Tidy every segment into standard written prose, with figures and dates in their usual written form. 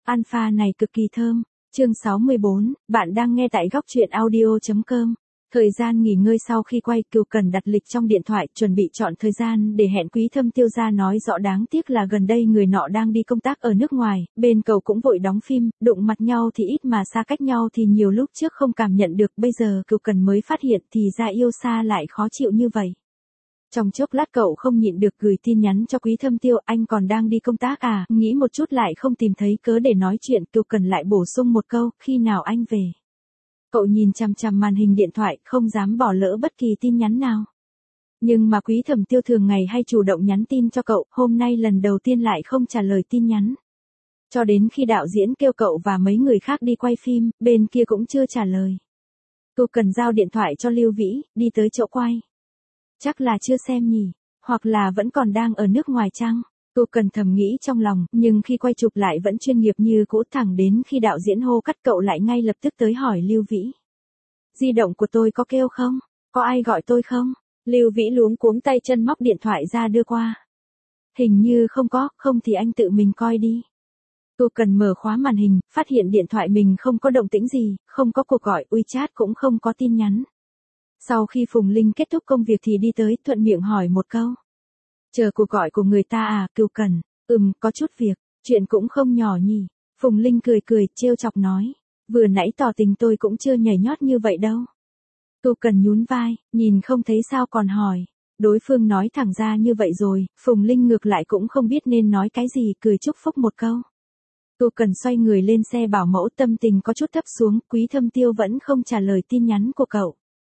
Alpha này cực kỳ thơm. Chương 64, bạn đang nghe tại góc truyện audio.com. Thời gian nghỉ ngơi sau khi quay, Kiều Cần đặt lịch trong điện thoại, chuẩn bị chọn thời gian để hẹn Quý Thâm Tiêu ra nói rõ, đáng tiếc là gần đây người nọ đang đi công tác ở nước ngoài, bên cậu cũng vội đóng phim, đụng mặt nhau thì ít mà xa cách nhau thì nhiều, lúc trước không cảm nhận được, bây giờ Kiều Cần mới phát hiện thì ra yêu xa lại khó chịu như vậy. Trong chốc lát cậu không nhịn được gửi tin nhắn cho Quý Thâm Tiêu, anh còn đang đi công tác à, nghĩ một chút lại không tìm thấy cớ để nói chuyện, Kiều Cần lại bổ sung một câu, khi nào anh về. Cậu nhìn chằm chằm màn hình điện thoại, không dám bỏ lỡ bất kỳ tin nhắn nào. Nhưng mà Quý Thâm Tiêu thường ngày hay chủ động nhắn tin cho cậu, hôm nay lần đầu tiên lại không trả lời tin nhắn. Cho đến khi đạo diễn kêu cậu và mấy người khác đi quay phim, bên kia cũng chưa trả lời. Kiều Cần giao điện thoại cho Lưu Vĩ, đi tới chỗ quay. Chắc là chưa xem nhỉ, hoặc là vẫn còn đang ở nước ngoài chăng? Kiều Cần thầm nghĩ trong lòng, nhưng khi quay chụp lại vẫn chuyên nghiệp như cũ, thẳng đến khi đạo diễn hô cắt cậu lại ngay lập tức tới hỏi Lưu Vĩ. Di động của tôi có kêu không? Có ai gọi tôi không? Lưu Vĩ luống cuống tay chân móc điện thoại ra đưa qua. Hình như không có, không thì anh tự mình coi đi. Kiều Cần mở khóa màn hình, phát hiện điện thoại mình không có động tĩnh gì, không có cuộc gọi, WeChat cũng không có tin nhắn. Sau khi Phùng Linh kết thúc công việc thì đi tới, thuận miệng hỏi một câu. Chờ cuộc gọi của người ta à, Kiều Cần? Có chút việc, chuyện cũng không nhỏ nhỉ. Phùng Linh cười cười, trêu chọc nói. Vừa nãy tỏ tình tôi cũng chưa nhảy nhót như vậy đâu. Kiều Cần nhún vai, nhìn không thấy sao còn hỏi. Đối phương nói thẳng ra như vậy rồi, Phùng Linh ngược lại cũng không biết nên nói cái gì, cười chúc phúc một câu. Kiều Cần xoay người lên xe bảo mẫu, tâm tình có chút thấp xuống, Quý Thâm Tiêu vẫn không trả lời tin nhắn của cậu.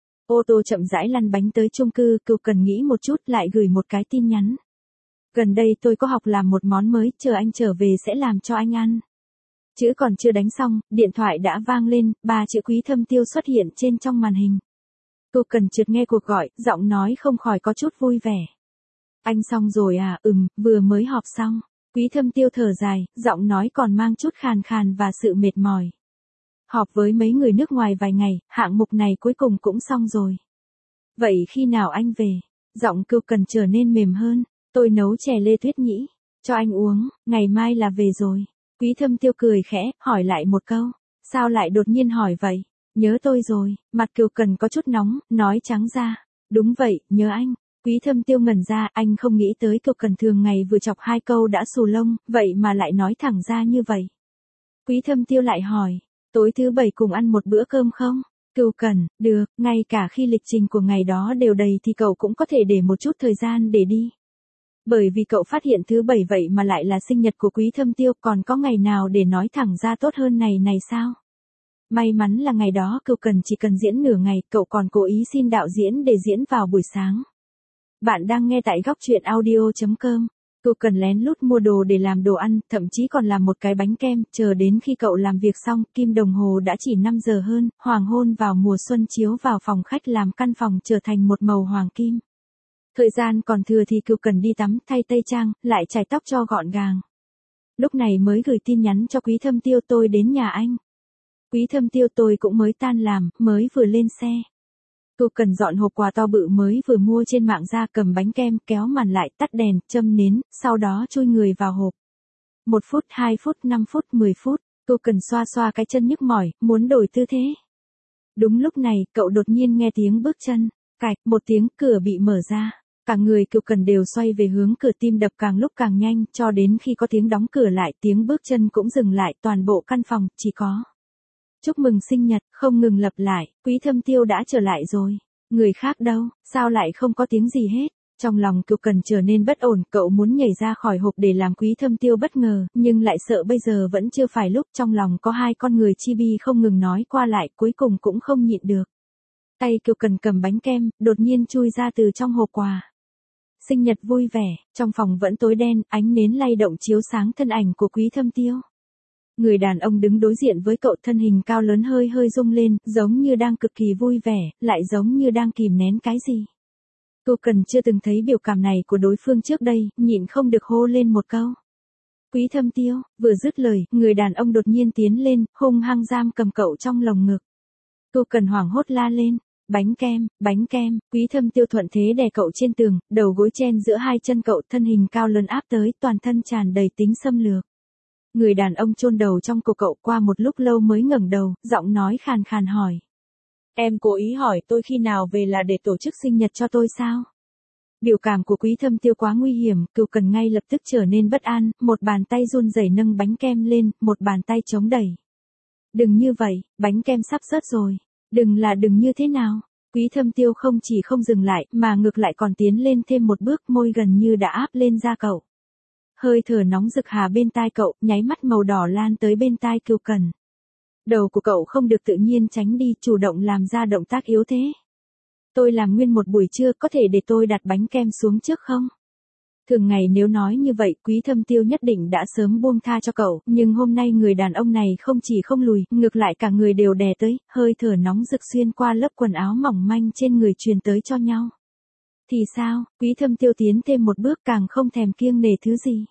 Ô tô chậm rãi lăn bánh tới chung cư, Kiều Cần nghĩ một chút lại gửi một cái tin nhắn. Gần đây tôi có học làm một món mới, chờ anh trở về sẽ làm cho anh ăn. Chữ còn chưa đánh xong, điện thoại đã vang lên, 3 chữ Quý Thâm Tiêu xuất hiện trên trong màn hình. Kiều Cần chợt nghe cuộc gọi, giọng nói không khỏi có chút vui vẻ. Anh xong rồi à? Vừa mới họp xong. Quý Thâm Tiêu thở dài, giọng nói còn mang chút khàn khàn và sự mệt mỏi. Họp với mấy người nước ngoài vài ngày, hạng mục này cuối cùng cũng xong rồi. Vậy khi nào anh về? Giọng Kiều Cần trở nên mềm hơn. Tôi nấu chè lê tuyết nhĩ cho anh uống, ngày mai là về rồi. Quý Thâm Tiêu cười khẽ, hỏi lại một câu. Sao lại đột nhiên hỏi vậy? Nhớ tôi rồi. Mặt Kiều Cần có chút nóng, nói trắng ra. Đúng vậy, nhớ anh. Quý Thâm Tiêu ngẩn ra, anh không nghĩ tới Kiều Cần thường ngày vừa chọc 2 câu đã xù lông, vậy mà lại nói thẳng ra như vậy. Quý Thâm Tiêu lại hỏi. Tối thứ 7 cùng ăn một bữa cơm không? Kiều Cần, được, ngay cả khi lịch trình của ngày đó đều đầy thì cậu cũng có thể để một chút thời gian để đi. Bởi vì cậu phát hiện thứ 7 vậy mà lại là sinh nhật của Quý Thâm Tiêu, còn có ngày nào để nói thẳng ra tốt hơn này sao? May mắn là ngày đó Kiều Cần chỉ cần diễn nửa ngày, cậu còn cố ý xin đạo diễn để diễn vào buổi sáng. Bạn đang nghe tại góc truyện audio.com. Kiều Cần lén lút mua đồ để làm đồ ăn, thậm chí còn làm một cái bánh kem, chờ đến khi cậu làm việc xong, kim đồng hồ đã chỉ 5 giờ hơn, hoàng hôn vào mùa xuân chiếu vào phòng khách làm căn phòng trở thành một màu hoàng kim. Thời gian còn thừa thì Kiều Cần đi tắm, thay tây trang, lại chải tóc cho gọn gàng. Lúc này mới gửi tin nhắn cho Quý Thâm Tiêu, tôi đến nhà anh. Quý Thâm Tiêu, tôi cũng mới tan làm, mới vừa lên xe. Kiều Cần dọn hộp quà to bự mới vừa mua trên mạng ra, cầm bánh kem, kéo màn lại, tắt đèn, châm nến, sau đó chui người vào hộp. 1 phút, 2 phút, 5 phút, 10 phút, Kiều Cần xoa xoa cái chân nhức mỏi, muốn đổi tư thế. Đúng lúc này, cậu đột nhiên nghe tiếng bước chân, cạch, một tiếng, cửa bị mở ra. Cả người Kiều Cần đều xoay về hướng cửa, tim đập càng lúc càng nhanh, cho đến khi có tiếng đóng cửa lại, tiếng bước chân cũng dừng lại, toàn bộ căn phòng chỉ có chúc mừng sinh nhật không ngừng lặp lại. Quý Thâm Tiêu đã trở lại rồi. Người khác đâu, sao lại không có tiếng gì hết? Trong lòng Kiều Cần trở nên bất ổn, cậu muốn nhảy ra khỏi hộp để làm Quý Thâm Tiêu bất ngờ, nhưng lại sợ bây giờ vẫn chưa phải lúc, trong lòng có 2 con người chi bi không ngừng nói qua lại, cuối cùng cũng không nhịn được. Tay Kiều Cần cầm bánh kem, đột nhiên chui ra từ trong hộp quà. Sinh nhật vui vẻ, trong phòng vẫn tối đen, ánh nến lay động chiếu sáng thân ảnh của Quý Thâm Tiêu. Người đàn ông đứng đối diện với cậu, thân hình cao lớn hơi hơi rung lên, giống như đang cực kỳ vui vẻ, lại giống như đang kìm nén cái gì. Kiều Cần chưa từng thấy biểu cảm này của đối phương trước đây, nhịn không được hô lên một câu. Quý Thâm Tiêu, vừa dứt lời, người đàn ông đột nhiên tiến lên, hung hăng giam cầm cậu trong lồng ngực. Kiều Cần hoảng hốt la lên. Bánh kem, Quý Thâm Tiêu thuận thế đè cậu trên tường, đầu gối chen giữa 2 chân cậu, thân hình cao lớn áp tới, toàn thân tràn đầy tính xâm lược. Người đàn ông chôn đầu trong cổ cậu qua một lúc lâu mới ngẩng đầu, giọng nói khàn khàn hỏi. Em cố ý hỏi tôi khi nào về là để tổ chức sinh nhật cho tôi sao? Biểu cảm của Quý Thâm Tiêu quá nguy hiểm, Cửu Cần ngay lập tức trở nên bất an, một bàn tay run rẩy nâng bánh kem lên, một bàn tay chống đẩy. Đừng như vậy, bánh kem sắp rớt rồi. Đừng như thế nào? Quý Thâm Tiêu không chỉ không dừng lại, mà ngược lại còn tiến lên thêm một bước, môi gần như đã áp lên da cậu. Hơi thở nóng rực hà bên tai cậu, nháy mắt màu đỏ lan tới bên tai Cửu Cần. Đầu của cậu không được tự nhiên tránh đi, chủ động làm ra động tác yếu thế. Tôi làm nguyên một buổi trưa, có thể để tôi đặt bánh kem xuống trước không? Thường ngày nếu nói như vậy, Quý Thâm Tiêu nhất định đã sớm buông tha cho cậu, nhưng hôm nay người đàn ông này không chỉ không lùi, ngược lại cả người đều đè tới, hơi thở nóng rực xuyên qua lớp quần áo mỏng manh trên người truyền tới cho nhau. Thì sao? Quý Thâm Tiêu tiến thêm một bước, càng không thèm kiêng nể thứ gì.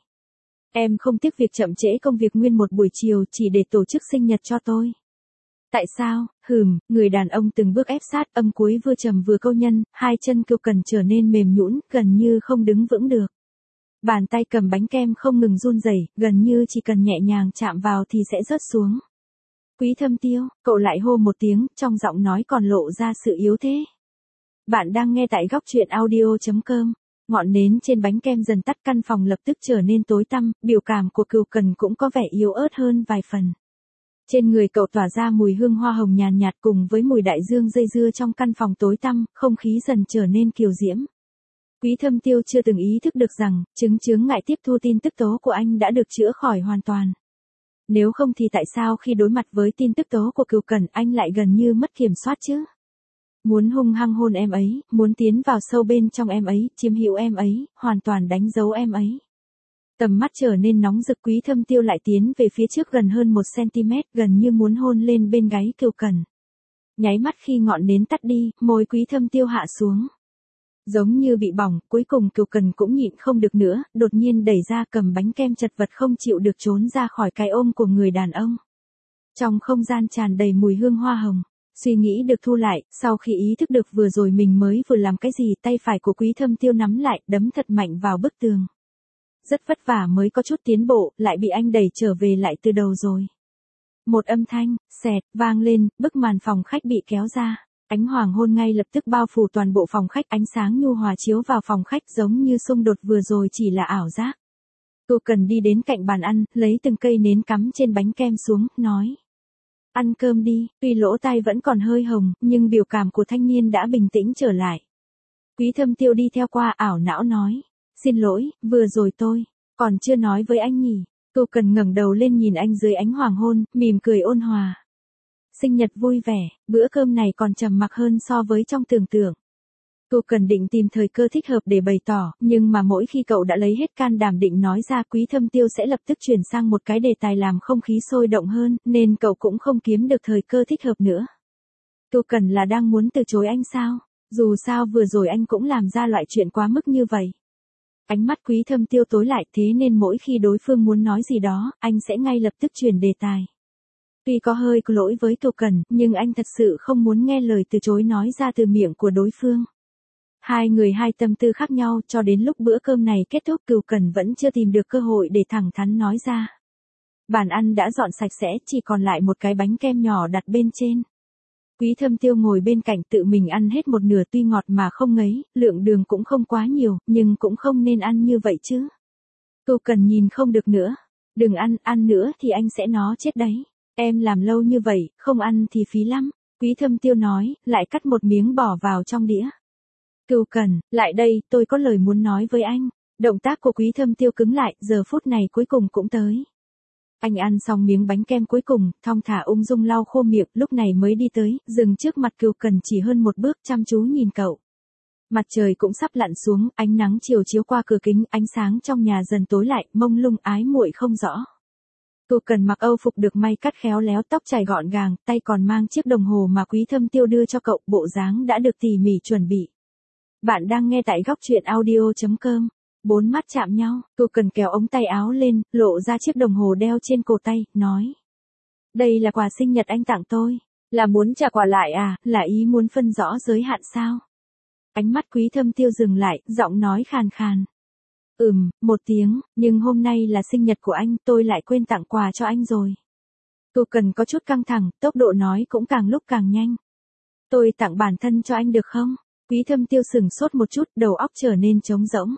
Em không tiếc việc chậm trễ công việc nguyên một buổi chiều chỉ để tổ chức sinh nhật cho tôi. Tại sao? Người đàn ông từng bước ép sát, âm cuối vừa trầm vừa câu nhân, hai chân Cửu Cần trở nên mềm nhũn, gần như không đứng vững được. Bàn tay cầm bánh kem không ngừng run rẩy, gần như chỉ cần nhẹ nhàng chạm vào thì sẽ rớt xuống. Quý Thâm Tiêu, cậu lại hô một tiếng, trong giọng nói còn lộ ra sự yếu thế. Bạn đang nghe tại góc truyện audio.com. Ngọn nến trên bánh kem dần tắt, căn phòng lập tức trở nên tối tăm, biểu cảm của Cửu Cần cũng có vẻ yếu ớt hơn vài phần. Trên người cậu tỏa ra mùi hương hoa hồng nhàn nhạt cùng với mùi đại dương dây dưa trong căn phòng tối tăm, không khí dần trở nên kiều diễm. Quý Thâm Tiêu chưa từng ý thức được rằng, chướng ngại tiếp thu tin tức tố của anh đã được chữa khỏi hoàn toàn. Nếu không thì tại sao khi đối mặt với tin tức tố của Cửu Cần anh lại gần như mất kiểm soát chứ? Muốn hung hăng hôn em ấy, muốn tiến vào sâu bên trong em ấy, chiếm hữu em ấy, hoàn toàn đánh dấu em ấy. Tầm mắt trở nên nóng rực, Quý Thâm Tiêu lại tiến về phía trước gần hơn 1 cm, gần như muốn hôn lên bên gáy Cửu Cần. Nháy mắt khi ngọn nến tắt đi, môi Quý Thâm Tiêu hạ xuống. Giống như bị bỏng, cuối cùng Cửu Cần cũng nhịn không được nữa, đột nhiên đẩy ra cầm bánh kem chật vật không chịu được trốn ra khỏi cái ôm của người đàn ông. Trong không gian tràn đầy mùi hương hoa hồng, suy nghĩ được thu lại, sau khi ý thức được vừa rồi mình mới vừa làm cái gì, tay phải của Quý Thâm Tiêu nắm lại, đấm thật mạnh vào bức tường. Rất vất vả mới có chút tiến bộ, lại bị anh đẩy trở về lại từ đầu rồi. Một âm thanh, xẹt, vang lên, bức màn phòng khách bị kéo ra. Ánh hoàng hôn ngay lập tức bao phủ toàn bộ phòng khách, ánh sáng nhu hòa chiếu vào phòng khách giống như xung đột vừa rồi chỉ là ảo giác. Cửu Cần đi đến cạnh bàn ăn, lấy từng cây nến cắm trên bánh kem xuống, nói. Ăn cơm đi, tuy lỗ tai vẫn còn hơi hồng, nhưng biểu cảm của thanh niên đã bình tĩnh trở lại. Quý Thâm Tiêu đi theo qua, ảo não nói. Xin lỗi, vừa rồi tôi còn chưa nói với anh nhỉ. Cửu Cần ngẩng đầu lên nhìn anh dưới ánh hoàng hôn, mỉm cười ôn hòa. Sinh nhật vui vẻ, bữa cơm này còn trầm mặc hơn so với trong tưởng tượng. Cửu Cần định tìm thời cơ thích hợp để bày tỏ, nhưng mà mỗi khi cậu đã lấy hết can đảm định nói ra, Quý Thâm Tiêu sẽ lập tức chuyển sang một cái đề tài làm không khí sôi động hơn, nên cậu cũng không kiếm được thời cơ thích hợp nữa. Cửu Cần là đang muốn từ chối anh sao? Dù sao vừa rồi anh cũng làm ra loại chuyện quá mức như vậy. Ánh mắt Quý Thâm Tiêu tối lại, thế nên mỗi khi đối phương muốn nói gì đó, anh sẽ ngay lập tức chuyển đề tài. Tuy có hơi có lỗi với Cửu Cần, nhưng anh thật sự không muốn nghe lời từ chối nói ra từ miệng của đối phương. Hai người hai tâm tư khác nhau, cho đến lúc bữa cơm này kết thúc Cửu Cần vẫn chưa tìm được cơ hội để thẳng thắn nói ra. Bàn ăn đã dọn sạch sẽ, chỉ còn lại một cái bánh kem nhỏ đặt bên trên. Quý Thâm Tiêu ngồi bên cạnh tự mình ăn hết một nửa, tuy ngọt mà không ngấy, lượng đường cũng không quá nhiều, nhưng cũng không nên ăn như vậy chứ. Cửu Cần nhìn không được nữa. Đừng ăn nữa thì anh sẽ nó chết đấy. Em làm lâu như vậy, không ăn thì phí lắm. Quý Thâm Tiêu nói, lại cắt một miếng bỏ vào trong đĩa. Cửu Cần, lại đây, tôi có lời muốn nói với anh. Động tác của Quý Thâm Tiêu cứng lại, giờ phút này cuối cùng cũng tới. Anh ăn xong miếng bánh kem cuối cùng, thong thả ung dung lau khô miệng, lúc này mới đi tới, dừng trước mặt Cửu Cần chỉ hơn một bước, chăm chú nhìn cậu. Mặt trời cũng sắp lặn xuống, ánh nắng chiều chiếu qua cửa kính, ánh sáng trong nhà dần tối lại, mông lung ái muội không rõ. Cửu Cần mặc âu phục được may cắt khéo léo, tóc chải gọn gàng, tay còn mang chiếc đồng hồ mà Quý Thâm Tiêu đưa cho cậu, bộ dáng đã được tỉ mỉ chuẩn bị. Bạn đang nghe tại góc truyện audio.com. Bốn mắt chạm nhau, Cửu Cần kéo ống tay áo lên, lộ ra chiếc đồng hồ đeo trên cổ tay, nói. Đây là quà sinh nhật anh tặng tôi. Là muốn trả quà lại à, là ý muốn phân rõ giới hạn sao? Ánh mắt Quý Thâm Tiêu dừng lại, giọng nói khàn khàn. Một tiếng, nhưng hôm nay là sinh nhật của anh, tôi lại quên tặng quà cho anh rồi. Cựu Cần có chút căng thẳng, tốc độ nói cũng càng lúc càng nhanh. Tôi tặng bản thân cho anh được không? Quý Thâm Tiêu sửng sốt một chút, đầu óc trở nên trống rỗng.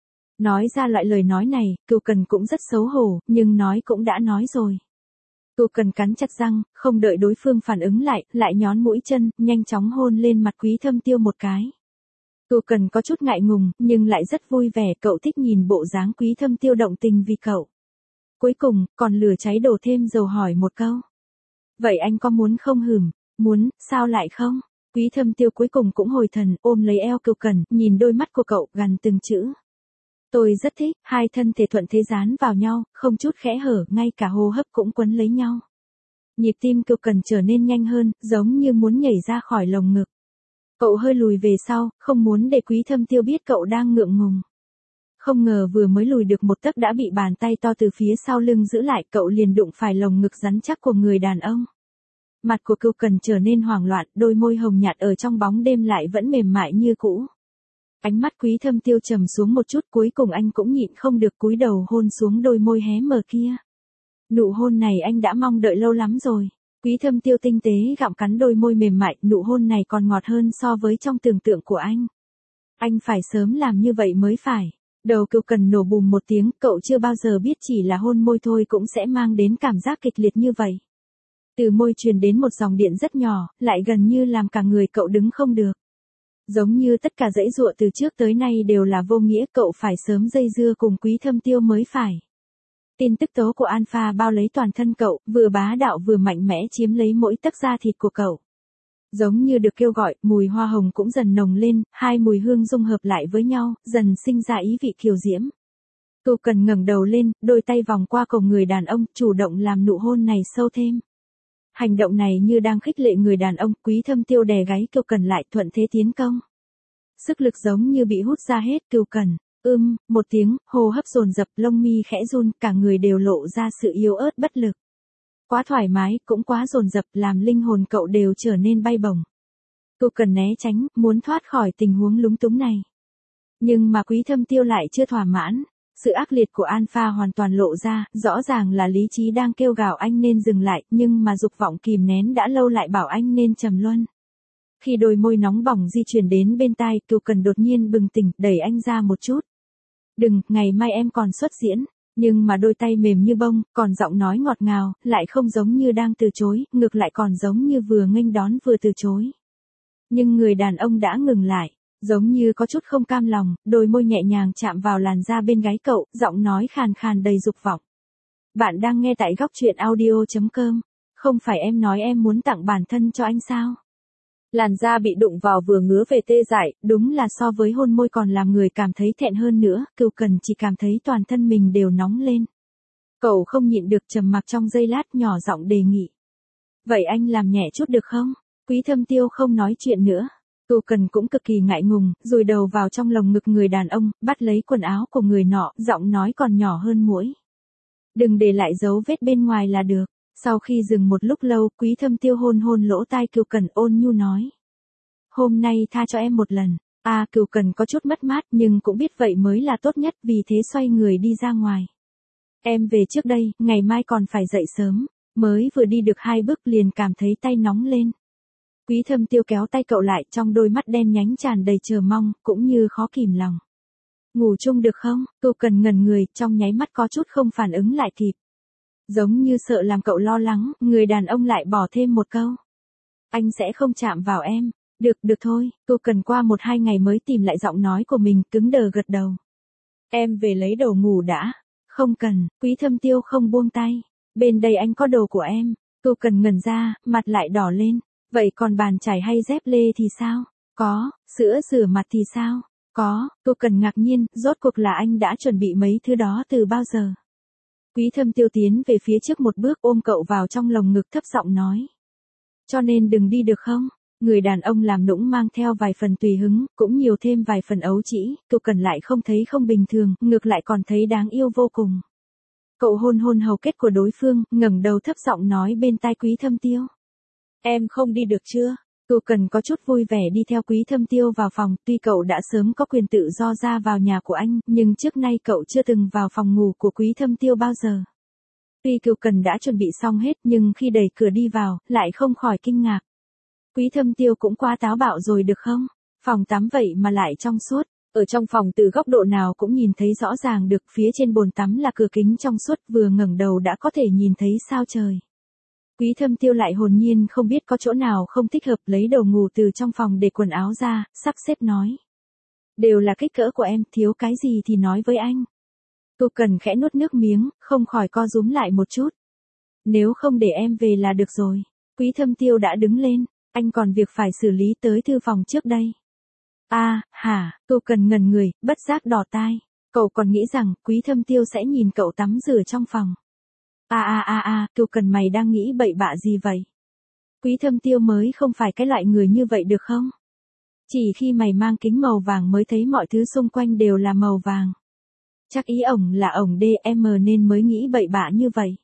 Nói ra loại lời nói này, Cựu Cần cũng rất xấu hổ, nhưng nói cũng đã nói rồi. Cựu Cần cắn chặt răng, không đợi đối phương phản ứng lại nhón mũi chân, nhanh chóng hôn lên mặt Quý Thâm Tiêu một cái. Cựu Cần có chút ngại ngùng, nhưng lại rất vui vẻ, cậu thích nhìn bộ dáng Quý Thâm Tiêu động tình vì cậu. Cuối cùng, còn lửa cháy đổ thêm dầu hỏi một câu. Vậy anh có muốn không hửm? Muốn, sao lại không? Quý Thâm Tiêu cuối cùng cũng hồi thần, ôm lấy eo Cựu Cần, nhìn đôi mắt của cậu, gằn từng chữ. Tôi rất thích, hai thân thể thuận thế dán vào nhau, không chút khẽ hở, ngay cả hô hấp cũng quấn lấy nhau. Nhịp tim Cựu Cần trở nên nhanh hơn, giống như muốn nhảy ra khỏi lồng ngực. Cậu hơi lùi về sau, không muốn để Quý Thâm Tiêu biết cậu đang ngượng ngùng. Không ngờ vừa mới lùi được một tấc đã bị bàn tay to từ phía sau lưng giữ lại, cậu liền đụng phải lồng ngực rắn chắc của người đàn ông. Mặt của Cựu Cần trở nên hoảng loạn, đôi môi hồng nhạt ở trong bóng đêm lại vẫn mềm mại như cũ. Ánh mắt Quý Thâm Tiêu trầm xuống một chút, cuối cùng anh cũng nhịn không được cúi đầu hôn xuống đôi môi hé mở kia. Nụ hôn này anh đã mong đợi lâu lắm rồi. Quý Thâm Tiêu tinh tế gặm cắn đôi môi mềm mại, nụ hôn này còn ngọt hơn so với trong tưởng tượng của anh. Anh phải sớm làm như vậy mới phải. Đầu Cựu Cần nổ bùm một tiếng, cậu chưa bao giờ biết chỉ là hôn môi thôi cũng sẽ mang đến cảm giác kịch liệt như vậy. Từ môi truyền đến một dòng điện rất nhỏ, lại gần như làm cả người cậu đứng không được. Giống như tất cả dãy dụa từ trước tới nay đều là vô nghĩa, cậu phải sớm dây dưa cùng Quý Thâm Tiêu mới phải. Tin tức tố của Alpha bao lấy toàn thân cậu, vừa bá đạo vừa mạnh mẽ chiếm lấy mỗi tấc da thịt của cậu. Giống như được kêu gọi, mùi hoa hồng cũng dần nồng lên, hai mùi hương dung hợp lại với nhau, dần sinh ra ý vị kiều diễm. Cựu Cần ngẩng đầu lên, đôi tay vòng qua cổ người đàn ông, chủ động làm nụ hôn này sâu thêm. Hành động này như đang khích lệ người đàn ông, Quý Thâm Tiêu đè gáy Cựu Cần lại, thuận thế tiến công. Sức lực giống như bị hút ra hết, Cựu Cần, một tiếng, hô hấp dồn dập, lông mi khẽ run, cả người đều lộ ra sự yếu ớt bất lực. Quá thoải mái, cũng quá dồn dập, làm linh hồn cậu đều trở nên bay bổng. Cựu Cần né tránh, muốn thoát khỏi tình huống lúng túng này. Nhưng mà Quý Thâm Tiêu lại chưa thỏa mãn. Sự ác liệt của Alpha hoàn toàn lộ ra, rõ ràng là lý trí đang kêu gào anh nên dừng lại, nhưng mà dục vọng kìm nén đã lâu lại bảo anh nên trầm luân. Khi đôi môi nóng bỏng di chuyển đến bên tai, Cựu Cần đột nhiên bừng tỉnh, đẩy anh ra một chút. Đừng, ngày mai em còn xuất diễn. Nhưng mà đôi tay mềm như bông, còn giọng nói ngọt ngào, lại không giống như đang từ chối, ngược lại còn giống như vừa nghênh đón vừa từ chối. Nhưng người đàn ông đã ngừng lại, giống như có chút không cam lòng, đôi môi nhẹ nhàng chạm vào làn da bên gáy cậu, giọng nói khàn khàn đầy dục vọng. Bạn đang nghe tại góc truyện audio.com. Không phải em nói em muốn tặng bản thân cho anh sao? Làn da bị đụng vào vừa ngứa về tê dại, đúng là so với hôn môi còn làm người cảm thấy thẹn hơn nữa, Cựu Cần chỉ cảm thấy toàn thân mình đều nóng lên. Cậu không nhịn được trầm mặc trong giây lát, nhỏ giọng đề nghị. Vậy anh làm nhẹ chút được không? Quý Thâm Tiêu không nói chuyện nữa. Cựu Cần cũng cực kỳ ngại ngùng, rùi đầu vào trong lồng ngực người đàn ông, bắt lấy quần áo của người nọ, giọng nói còn nhỏ hơn muỗi. Đừng để lại dấu vết bên ngoài là được. Sau khi dừng một lúc lâu, Quý Thâm Tiêu hôn hôn lỗ tai Cựu Cần, ôn nhu nói. Hôm nay tha cho em một lần. Cựu Cần có chút mất mát nhưng cũng biết vậy mới là tốt nhất, vì thế xoay người đi ra ngoài. Em về trước đây, ngày mai còn phải dậy sớm. Mới vừa đi được 2 bước liền cảm thấy tay nóng lên. Quý Thâm Tiêu kéo tay cậu lại, trong đôi mắt đen nhánh tràn đầy chờ mong, cũng như khó kìm lòng. Ngủ chung được không? Cựu Cần ngẩn người, trong nháy mắt có chút không phản ứng lại kịp. Giống như sợ làm cậu lo lắng, người đàn ông lại bỏ thêm một câu. Anh sẽ không chạm vào em. Được thôi, Cựu Cần qua 1-2 ngày mới tìm lại giọng nói của mình, cứng đờ gật đầu. Em về lấy đồ ngủ đã. Không cần, Quý Thâm Tiêu không buông tay. Bên đây anh có đồ của em. Cựu Cần ngẩn ra, mặt lại đỏ lên. Vậy còn bàn chải hay dép lê thì sao? Có, sữa rửa mặt thì sao? Có, Cựu Cần ngạc nhiên, rốt cuộc là anh đã chuẩn bị mấy thứ đó từ bao giờ? Quý Thâm Tiêu tiến về phía trước một bước, ôm cậu vào trong lồng ngực, thấp giọng nói. Cho nên đừng đi được không? Người đàn ông làm nũng mang theo vài phần tùy hứng, cũng nhiều thêm vài phần ấu trĩ, Cựu Cần lại không thấy không bình thường, ngược lại còn thấy đáng yêu vô cùng. Cậu hôn hôn hầu kết của đối phương, ngẩng đầu thấp giọng nói bên tai Quý Thâm Tiêu. Em không đi được chưa? Cựu Cần có chút vui vẻ đi theo Quý Thâm Tiêu vào phòng, tuy cậu đã sớm có quyền tự do ra vào nhà của anh, nhưng trước nay cậu chưa từng vào phòng ngủ của Quý Thâm Tiêu bao giờ. Tuy Cựu Cần đã chuẩn bị xong hết nhưng khi đẩy cửa đi vào, lại không khỏi kinh ngạc. Quý Thâm Tiêu cũng quá táo bạo rồi được không? Phòng tắm vậy mà lại trong suốt. Ở trong phòng từ góc độ nào cũng nhìn thấy rõ ràng được, phía trên bồn tắm là cửa kính trong suốt, vừa ngẩng đầu đã có thể nhìn thấy sao trời. Quý Thâm Tiêu lại hồn nhiên không biết có chỗ nào không thích hợp, lấy đồ ngủ từ trong phòng để quần áo ra, sắp xếp nói. Đều là kích cỡ của em, thiếu cái gì thì nói với anh. Cựu Cần khẽ nuốt nước miếng, không khỏi co rúm lại một chút. Nếu không để em về là được rồi. Quý Thâm Tiêu đã đứng lên, anh còn việc phải xử lý tới thư phòng trước đây. Hả, Cựu Cần ngẩn người, bất giác đỏ tai. Cậu còn nghĩ rằng Quý Thâm Tiêu sẽ nhìn cậu tắm rửa trong phòng. Cựu Cần mày đang nghĩ bậy bạ gì vậy? Quý Thâm Tiêu mới không phải cái loại người như vậy được không? Chỉ khi mày mang kính màu vàng mới thấy mọi thứ xung quanh đều là màu vàng. Chắc ý ổng là ổng DM nên mới nghĩ bậy bạ như vậy.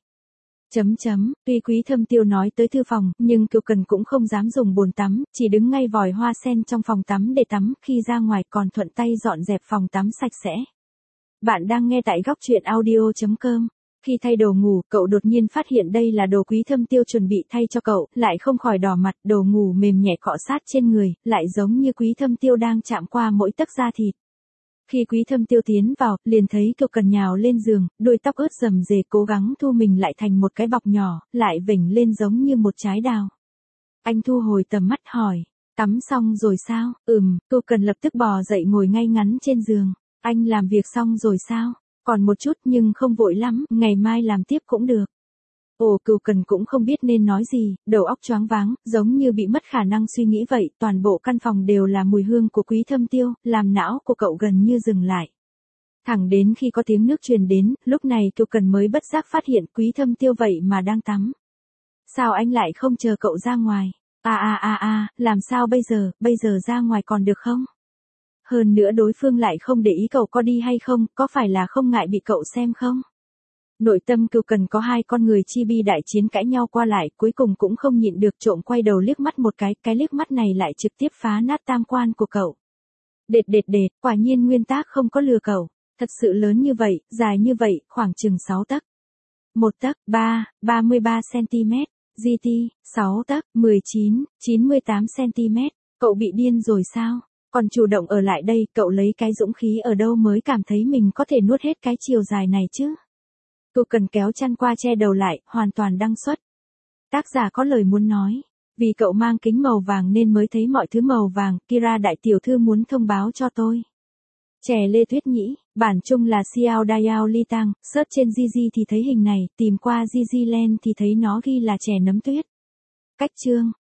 Tuy Quý Thâm Tiêu nói tới thư phòng, nhưng Cựu Cần cũng không dám dùng bồn tắm, chỉ đứng ngay vòi hoa sen trong phòng tắm để tắm, khi ra ngoài còn thuận tay dọn dẹp phòng tắm sạch sẽ. Bạn đang nghe tại góc truyện audio.com. Khi thay đồ ngủ, cậu đột nhiên phát hiện đây là đồ Quý Thâm Tiêu chuẩn bị thay cho cậu, lại không khỏi đỏ mặt, đồ ngủ mềm nhẹ cọ sát trên người, lại giống như Quý Thâm Tiêu đang chạm qua mỗi tấc da thịt. Khi Quý Thâm Tiêu tiến vào, liền thấy Cựu Cần nhào lên giường, đuôi tóc ướt rầm rề cố gắng thu mình lại thành một cái bọc nhỏ, lại vểnh lên giống như một trái đào. Anh thu hồi tầm mắt hỏi, tắm xong rồi sao? Cựu Cần lập tức bò dậy ngồi ngay ngắn trên giường. Anh làm việc xong rồi sao? Còn một chút nhưng không vội lắm, ngày mai làm tiếp cũng được. Cựu Cần cũng không biết nên nói gì, đầu óc choáng váng, giống như bị mất khả năng suy nghĩ vậy, toàn bộ căn phòng đều là mùi hương của Quý Thâm Tiêu, làm não của cậu gần như dừng lại. Thẳng đến khi có tiếng nước truyền đến, lúc này Cựu Cần mới bất giác phát hiện Quý Thâm Tiêu vậy mà đang tắm. Sao anh lại không chờ cậu ra ngoài? Làm sao bây giờ ra ngoài còn được không? Hơn nữa đối phương lại không để ý cậu có đi hay không, có phải là không ngại bị cậu xem không? Nội tâm Cựu Cần có hai con người chi bi đại chiến cãi nhau qua lại, cuối cùng cũng không nhịn được trộm quay đầu liếc mắt một cái liếc mắt này lại trực tiếp phá nát tam quan của cậu. Đệt, quả nhiên nguyên tác không có lừa cậu, thật sự lớn như vậy, dài như vậy, khoảng chừng 6 tấc. 1 tấc, 33 cm, GT, 6 tấc, 98 cm, cậu bị điên rồi sao? Còn chủ động ở lại đây, cậu lấy cái dũng khí ở đâu mới cảm thấy mình có thể nuốt hết cái chiều dài này chứ? Cựu Cần kéo chăn qua che đầu lại, hoàn toàn đăng xuất. Tác giả có lời muốn nói. Vì cậu mang kính màu vàng nên mới thấy mọi thứ màu vàng, Kira đại tiểu thư muốn thông báo cho tôi. Trẻ Lê Tuyết Nhĩ, bản chung là Xiao Dayao Li Tang, search trên Gigi thì thấy hình này, tìm qua Gigi Land thì thấy nó ghi là trẻ nấm tuyết. Cách chương.